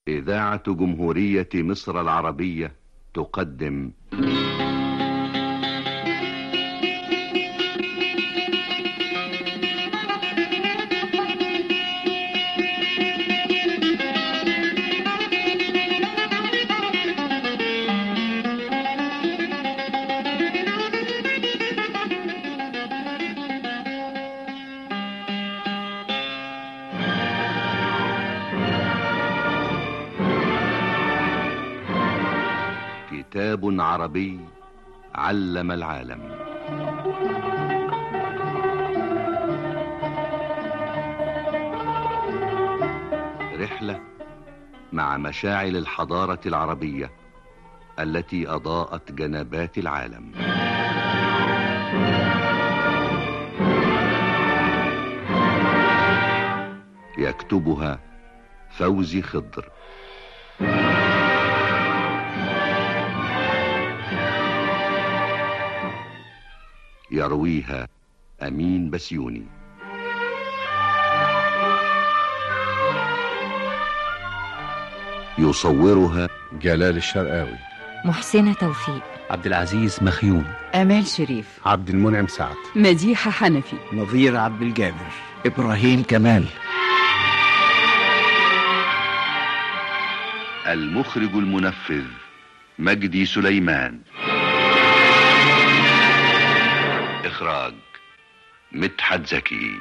إذاعة جمهورية مصر العربية تقدم كتاب عربي علم العالم. رحلة مع مشاعل الحضارة العربية التي أضاءت جنبات العالم. يكتبها فوزي خضر، يرويها أمين بسيوني. يصورها جلال الشرقاوي، محسنة توفيق، عبد العزيز مخيون، آمال شريف، عبد المنعم سعد، مديحة حنفي، نظير عبد الجابر، إبراهيم كمال. المخرج المنفذ مجدي سليمان. إخراج مدحت زكي.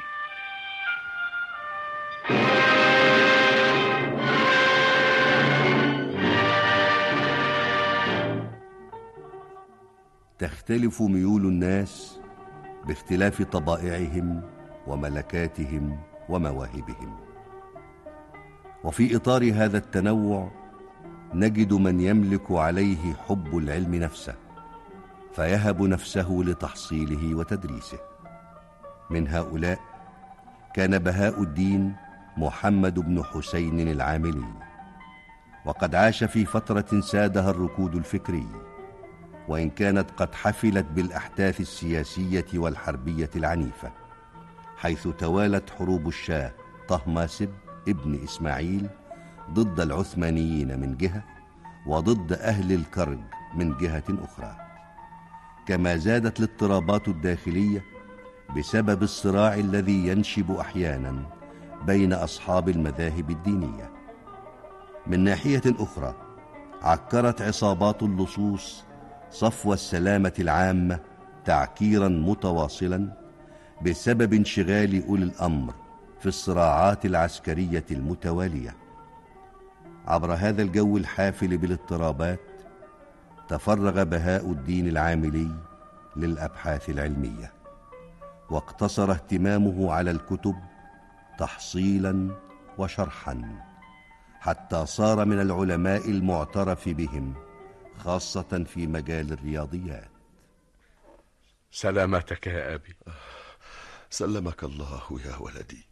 تختلف ميول الناس باختلاف طبائعهم وملكاتهم ومواهبهم، وفي إطار هذا التنوع نجد من يملك عليه حب العلم نفسه فيهب نفسه لتحصيله وتدريسه. من هؤلاء كان بهاء الدين محمد بن حسين العاملي، وقد عاش في فترة سادها الركود الفكري، وإن كانت قد حفلت بالأحداث السياسية والحربية العنيفة، حيث توالت حروب الشاه طهماسب ابن إسماعيل ضد العثمانيين من جهة، وضد أهل الكرج من جهة أخرى، كما زادت الاضطرابات الداخلية بسبب الصراع الذي ينشب أحيانا بين أصحاب المذاهب الدينية. من ناحية أخرى عكرت عصابات اللصوص صفو السلامة العامة تعكيرا متواصلا بسبب انشغال أولي الأمر في الصراعات العسكرية المتوالية. عبر هذا الجو الحافل بالاضطرابات تفرغ بهاء الدين العاملي للأبحاث العلمية، واقتصر اهتمامه على الكتب تحصيلا وشرحا، حتى صار من العلماء المعترف بهم، خاصة في مجال الرياضيات. سلامتك يا أبي. سلمك الله يا ولدي.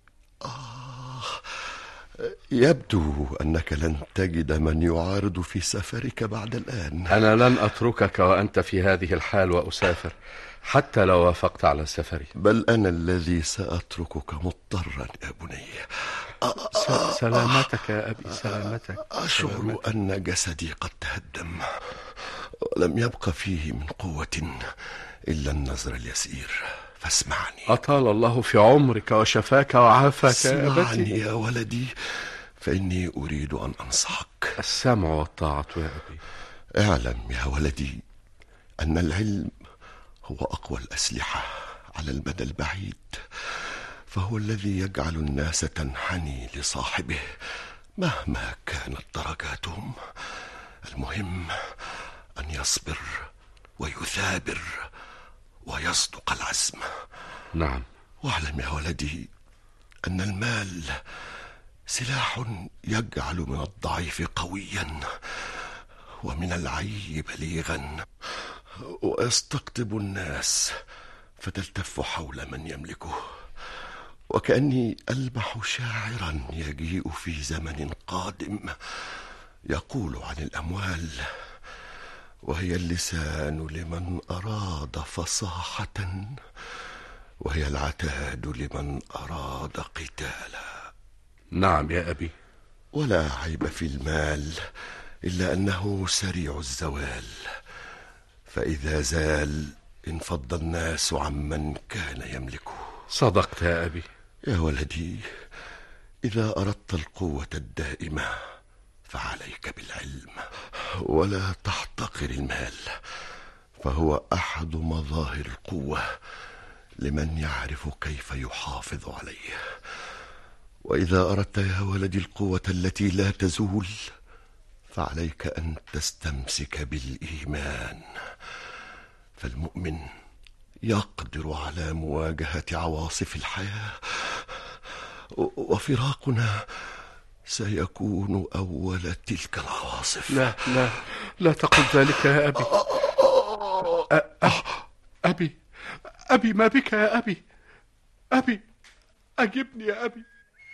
يبدو أنك لن تجد من يعارض في سفرك بعد الآن. أنا لن أتركك وأنت في هذه الحال وأسافر حتى لو وافقت على سفري. بل أنا الذي سأتركك مضطرا يا بني. سلامتك يا أبي، سلامتك. أشعر أن جسدي قد تهدم، ولم يبق فيه من قوة إلا النظر اليسير، فاسمعني. أطال الله في عمرك وشفاك وعافاك يا أبتي. اسمعني يا ولدي، فإني أريد أن أنصحك. السمع والطاعة يا أبي. اعلم يا ولدي أن العلم هو أقوى الأسلحة على المدى البعيد، فهو الذي يجعل الناس تنحني لصاحبه مهما كانت درجاتهم. المهم أن يصبر ويثابر ويصدق العزم. نعم. واعلم يا ولدي أن المال سلاح يجعل من الضعيف قويا ومن العي بليغا، ويستقطب الناس فتلتف حول من يملكه. وكأني ألمح شاعرا يجيء في زمن قادم يقول عن الأموال: وهي اللسان لمن أراد فصاحة، وهي العتاد لمن أراد قتالا. نعم يا أبي. ولا عيب في المال إلا أنه سريع الزوال، فإذا زال انفض الناس عمن كان يملكه. صدقت يا أبي. يا ولدي، إذا أردت القوة الدائمة فعليك بالعلم، ولا تحتقر المال، فهو أحد مظاهر القوة لمن يعرف كيف يحافظ عليه. وإذا أردت يا ولدي القوة التي لا تزول فعليك أن تستمسك بالإيمان، فالمؤمن يقدر على مواجهة عواصف الحياة، وفراقنا سيكون أول تلك العواصف. لا لا لا تقل ذلك يا أبي. أبي أبي، ما بك يا أبي؟ أبي أجبني يا أبي.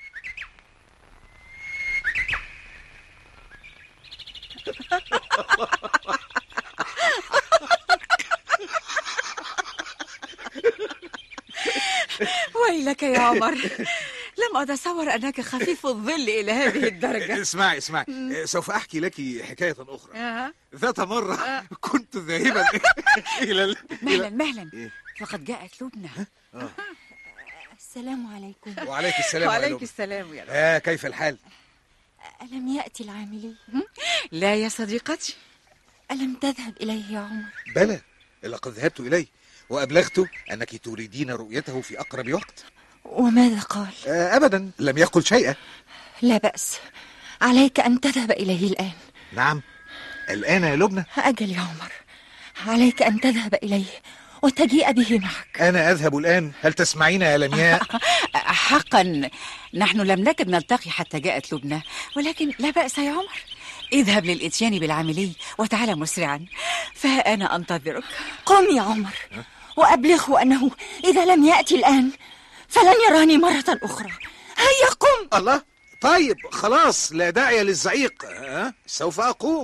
ويلك يا عمر، لم أتصور أنك خفيف الظل إلى هذه الدرجة. اسمعي سوف أحكي لك حكاية أخرى. ذات مرة كنت ذاهبا إلى مهلا فقد جاءت لبنى. السلام عليكم. وعليك السلام. وعليك السلام يا لبنى. كيف الحال؟ ألم يأتي العاملي؟ لا يا صديقتي. ألم تذهب إليه يا عمر؟ بلى، لقد ذهبت إليه وأبلغت أنك تريدين رؤيته في أقرب وقت. وماذا قال؟ أبدا، لم يقل شيئا. لا بأس، عليك أن تذهب إليه الآن. نعم، الآن يا لبنى؟ أجل يا عمر، عليك أن تذهب إليه وتجيء به معك. أنا أذهب الآن، هل تسمعين يا لمياء؟ حقا نحن لم نكد نلتقي حتى جاءت لبنى، ولكن لا بأس يا عمر، اذهب للإتيان بالعاملي وتعال مسرعا، فأنا أنتظرك. قم يا عمر وأبلغه أنه إذا لم يأتي الآن فلن يراني مرة أخرى. هيا قم. الله، طيب خلاص، لا داعي للزعيق. سوف أقوم.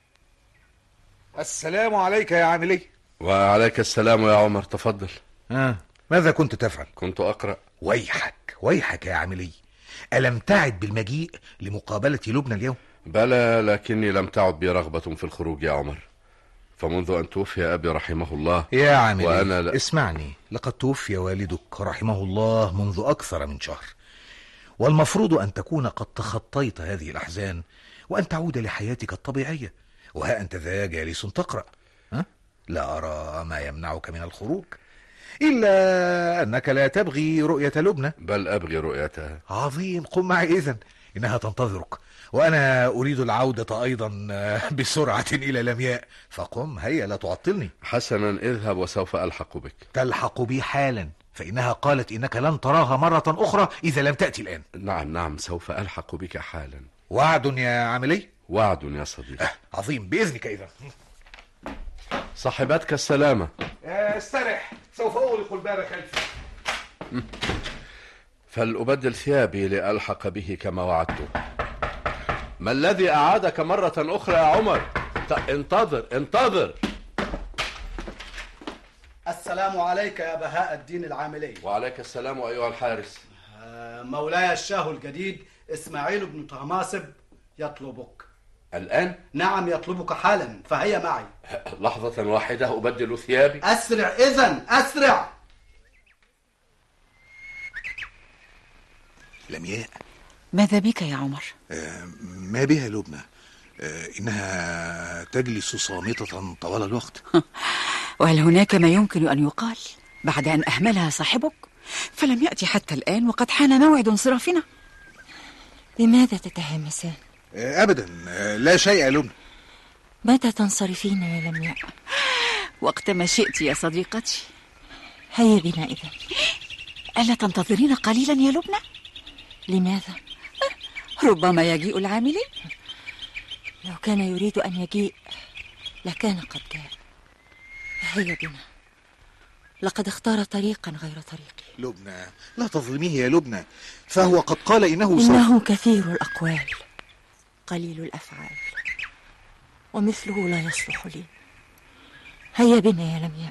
السلام عليك يا عاملي. وعليك السلام يا عمر، تفضل. ماذا كنت تفعل؟ كنت أقرأ. ويحك يا عاملي، ألم تعد بالمجيء لمقابلة لبنى اليوم؟ بلى، لكني لم تعد بي رغبة في الخروج يا عمر، فمنذ أن توفي أبي رحمه الله يا عاملي وأنا اسمعني، لقد توفي والدك رحمه الله منذ أكثر من شهر، والمفروض أن تكون قد تخطيت هذه الأحزان وأن تعود لحياتك الطبيعية، وها أنت ذا جالس تقرأ. لا أرى ما يمنعك من الخروج، إلا أنك لا تبغي رؤية لبنى. بل أبغي رؤيتها. عظيم، قم معي إذن، إنها تنتظرك، وأنا أريد العودة أيضا بسرعة إلى لمياء، فقم هيا لا تعطلني. حسنا، اذهب وسوف ألحق بك. تلحق بي حالا، فإنها قالت إنك لن تراها مرة أخرى إذا لم تأتي الآن. نعم، سوف ألحق بك حالا. وعد يا عاملي؟ وعد يا صديقي. عظيم، بإذنك إذن. صاحبتك السلامة. استرح، سوف أغلق الباب خلفي. فلأبدل ثيابي لألحق به كما وعدت. ما الذي أعادك مرة أخرى يا عمر؟ انتظر. السلام عليك يا بهاء الدين العاملي. وعليك السلام أيها الحارس. مولاي الشاه الجديد إسماعيل بن طهماسب يطلبك الآن؟ نعم، يطلبك حالا، فهيا معي. لحظة واحدة أبدل ثيابي. أسرع إذن، أسرع. لمياء، ماذا بك يا عمر؟ ما بها لبنى؟ إنها تجلس صامتة طوال الوقت. وهل هناك ما يمكن أن يقال بعد أن أهملها صاحبك؟ فلم يأتي حتى الآن وقد حان موعد انصرافنا. بماذا تتهامسان؟ أبدا، لا شيء يا لبنى. متى تنصرفين يا لمياء؟ وقت ما شئت يا صديقتي. هيا بنا إذن. ألا تنتظرين قليلا يا لبنى؟ لماذا؟ ربما يجيء العاملي. لو كان يريد أن يجيء لكان قد جاء. هيا بنا، لقد اختار طريقا غير طريقي. لبنى، لا تظلميه يا لبنى، فهو قد قال إنه كثير الأقوال قليل الأفعال، ومثله لا يصلح لي. هيا بنا يا لمياء.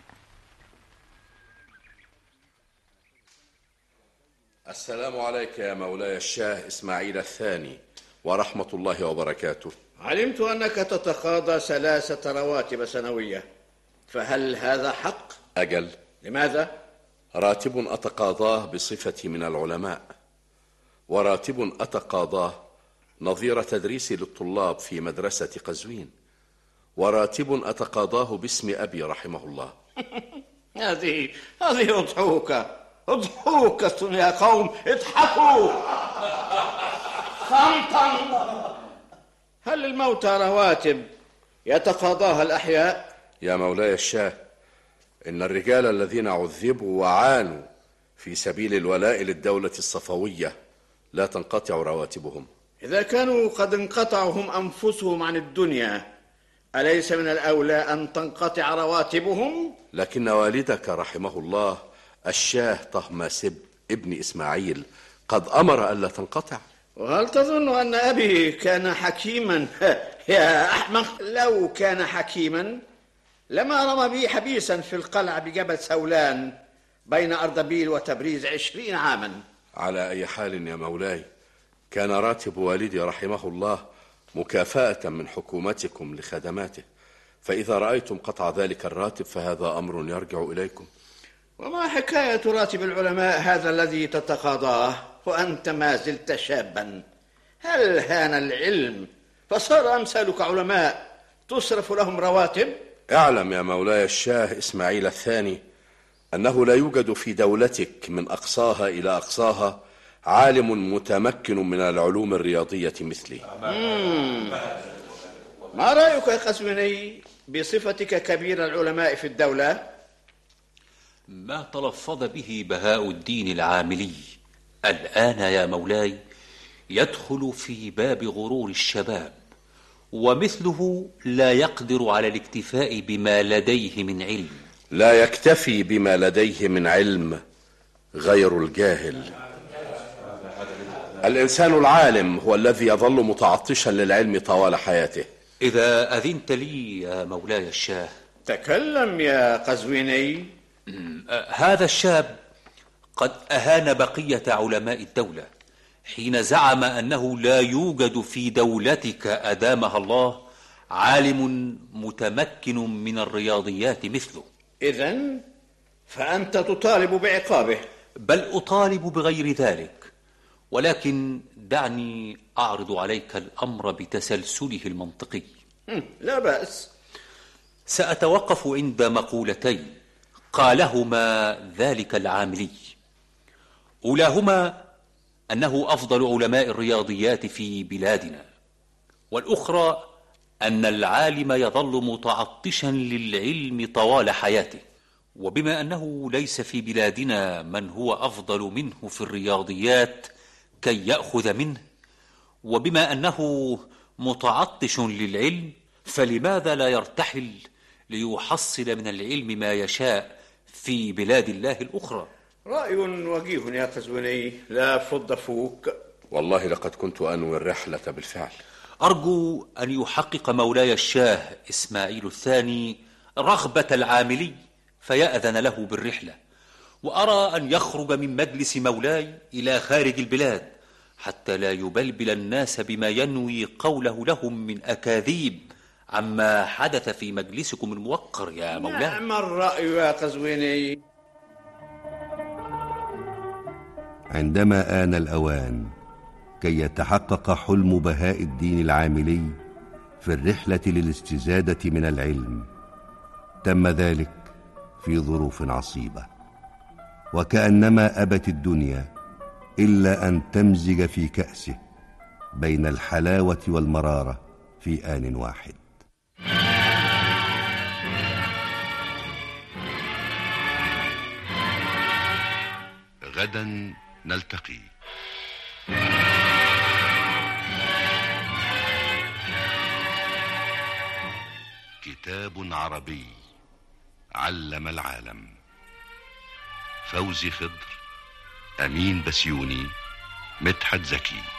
السلام عليك يا مولاي الشاه إسماعيل الثاني، ورحمة الله وبركاته. علمت أنك تتقاضى 3 رواتب سنوية، فهل هذا حق؟ أجل. لماذا؟ راتب أتقاضاه بصفتي من العلماء، وراتب أتقاضاه نظير تدريسي للطلاب في مدرسة قزوين، وراتب أتقاضاه باسم أبي رحمه الله. هذه أضحوكة يا قوم، اضحكوا. صمتا. هل الموتى رواتب يتقاضاها الأحياء؟ يا مولاي الشاه، إن الرجال الذين عذبوا وعانوا في سبيل الولاء للدولة الصفوية لا تنقطع رواتبهم. إذا كانوا قد انقطعوا هم أنفسهم عن الدنيا، أليس من الأولى أن تنقطع رواتبهم؟ لكن والدك رحمه الله الشاه طهماسب ابن إسماعيل قد أمر ألا تنقطع. وهل تظن أن أبي كان حكيما؟ يا أحمق، لو كان حكيما لما رمى بي حبيسا في القلعة بجبل سولان بين أردبيل وتبريز 20 عاما. على أي حال يا مولاي، كان راتب والدي رحمه الله مكافأة من حكومتكم لخدماته، فإذا رأيتم قطع ذلك الراتب فهذا أمر يرجع إليكم. وما حكاية راتب العلماء هذا الذي تتقاضاه وأنت ما زلت شابا؟ هل هان العلم فصار أمثالك علماء تصرف لهم رواتب؟ اعلم يا مولاي الشاه إسماعيل الثاني أنه لا يوجد في دولتك من أقصاها إلى أقصاها عالم متمكن من العلوم الرياضية مثلي. ما رأيك يا قزويني بصفتك كبير العلماء في الدولة؟ ما تلفظ به بهاء الدين العاملي الآن يا مولاي يدخل في باب غرور الشباب، ومثله لا يقدر على الاكتفاء بما لديه من علم. لا يكتفي بما لديه من علم غير الجاهل. الإنسان العالم هو الذي يظل متعطشا للعلم طوال حياته. إذا أذنت لي يا مولاي الشاه. تكلم يا قزويني. هذا الشاب قد أهان بقية علماء الدولة حين زعم أنه لا يوجد في دولتك أدامها الله عالم متمكن من الرياضيات مثله. إذن فأنت تطالب بعقابه؟ بل أطالب بغير ذلك، ولكن دعني أعرض عليك الأمر بتسلسله المنطقي. لا بأس. سأتوقف عند مقولتين قالهما ذلك العاملي. أولاهما أنه أفضل علماء الرياضيات في بلادنا، والأخرى أن العالم يظل متعطشا للعلم طوال حياته، وبما أنه ليس في بلادنا من هو أفضل منه في الرياضيات كي يأخذ منه، وبما أنه متعطش للعلم فلماذا لا يرتحل ليحصل من العلم ما يشاء في بلاد الله الأخرى؟ رأي وجيه يا قزويني، لا فض فوك. والله لقد كنت أنوي الرحلة بالفعل. أرجو أن يحقق مولاي الشاه إسماعيل الثاني رغبة العاملي فيأذن له بالرحلة، وأرى أن يخرج من مجلس مولاي إلى خارج البلاد حتى لا يبلبل الناس بما ينوي قوله لهم من أكاذيب عما حدث في مجلسكم الموقر يا مولاي. نعم الرأي يا قزويني. عندما آن الأوان كي يتحقق حلم بهاء الدين العاملي في الرحلة للاستزادة من العلم، تم ذلك في ظروف عصيبة، وكأنما أبت الدنيا إلا أن تمزج في كأسه بين الحلاوة والمرارة في آن واحد. غدا نلتقي. كتاب عربي علم العالم. فوزي خضر، أمين بسيوني، مدحت زكي.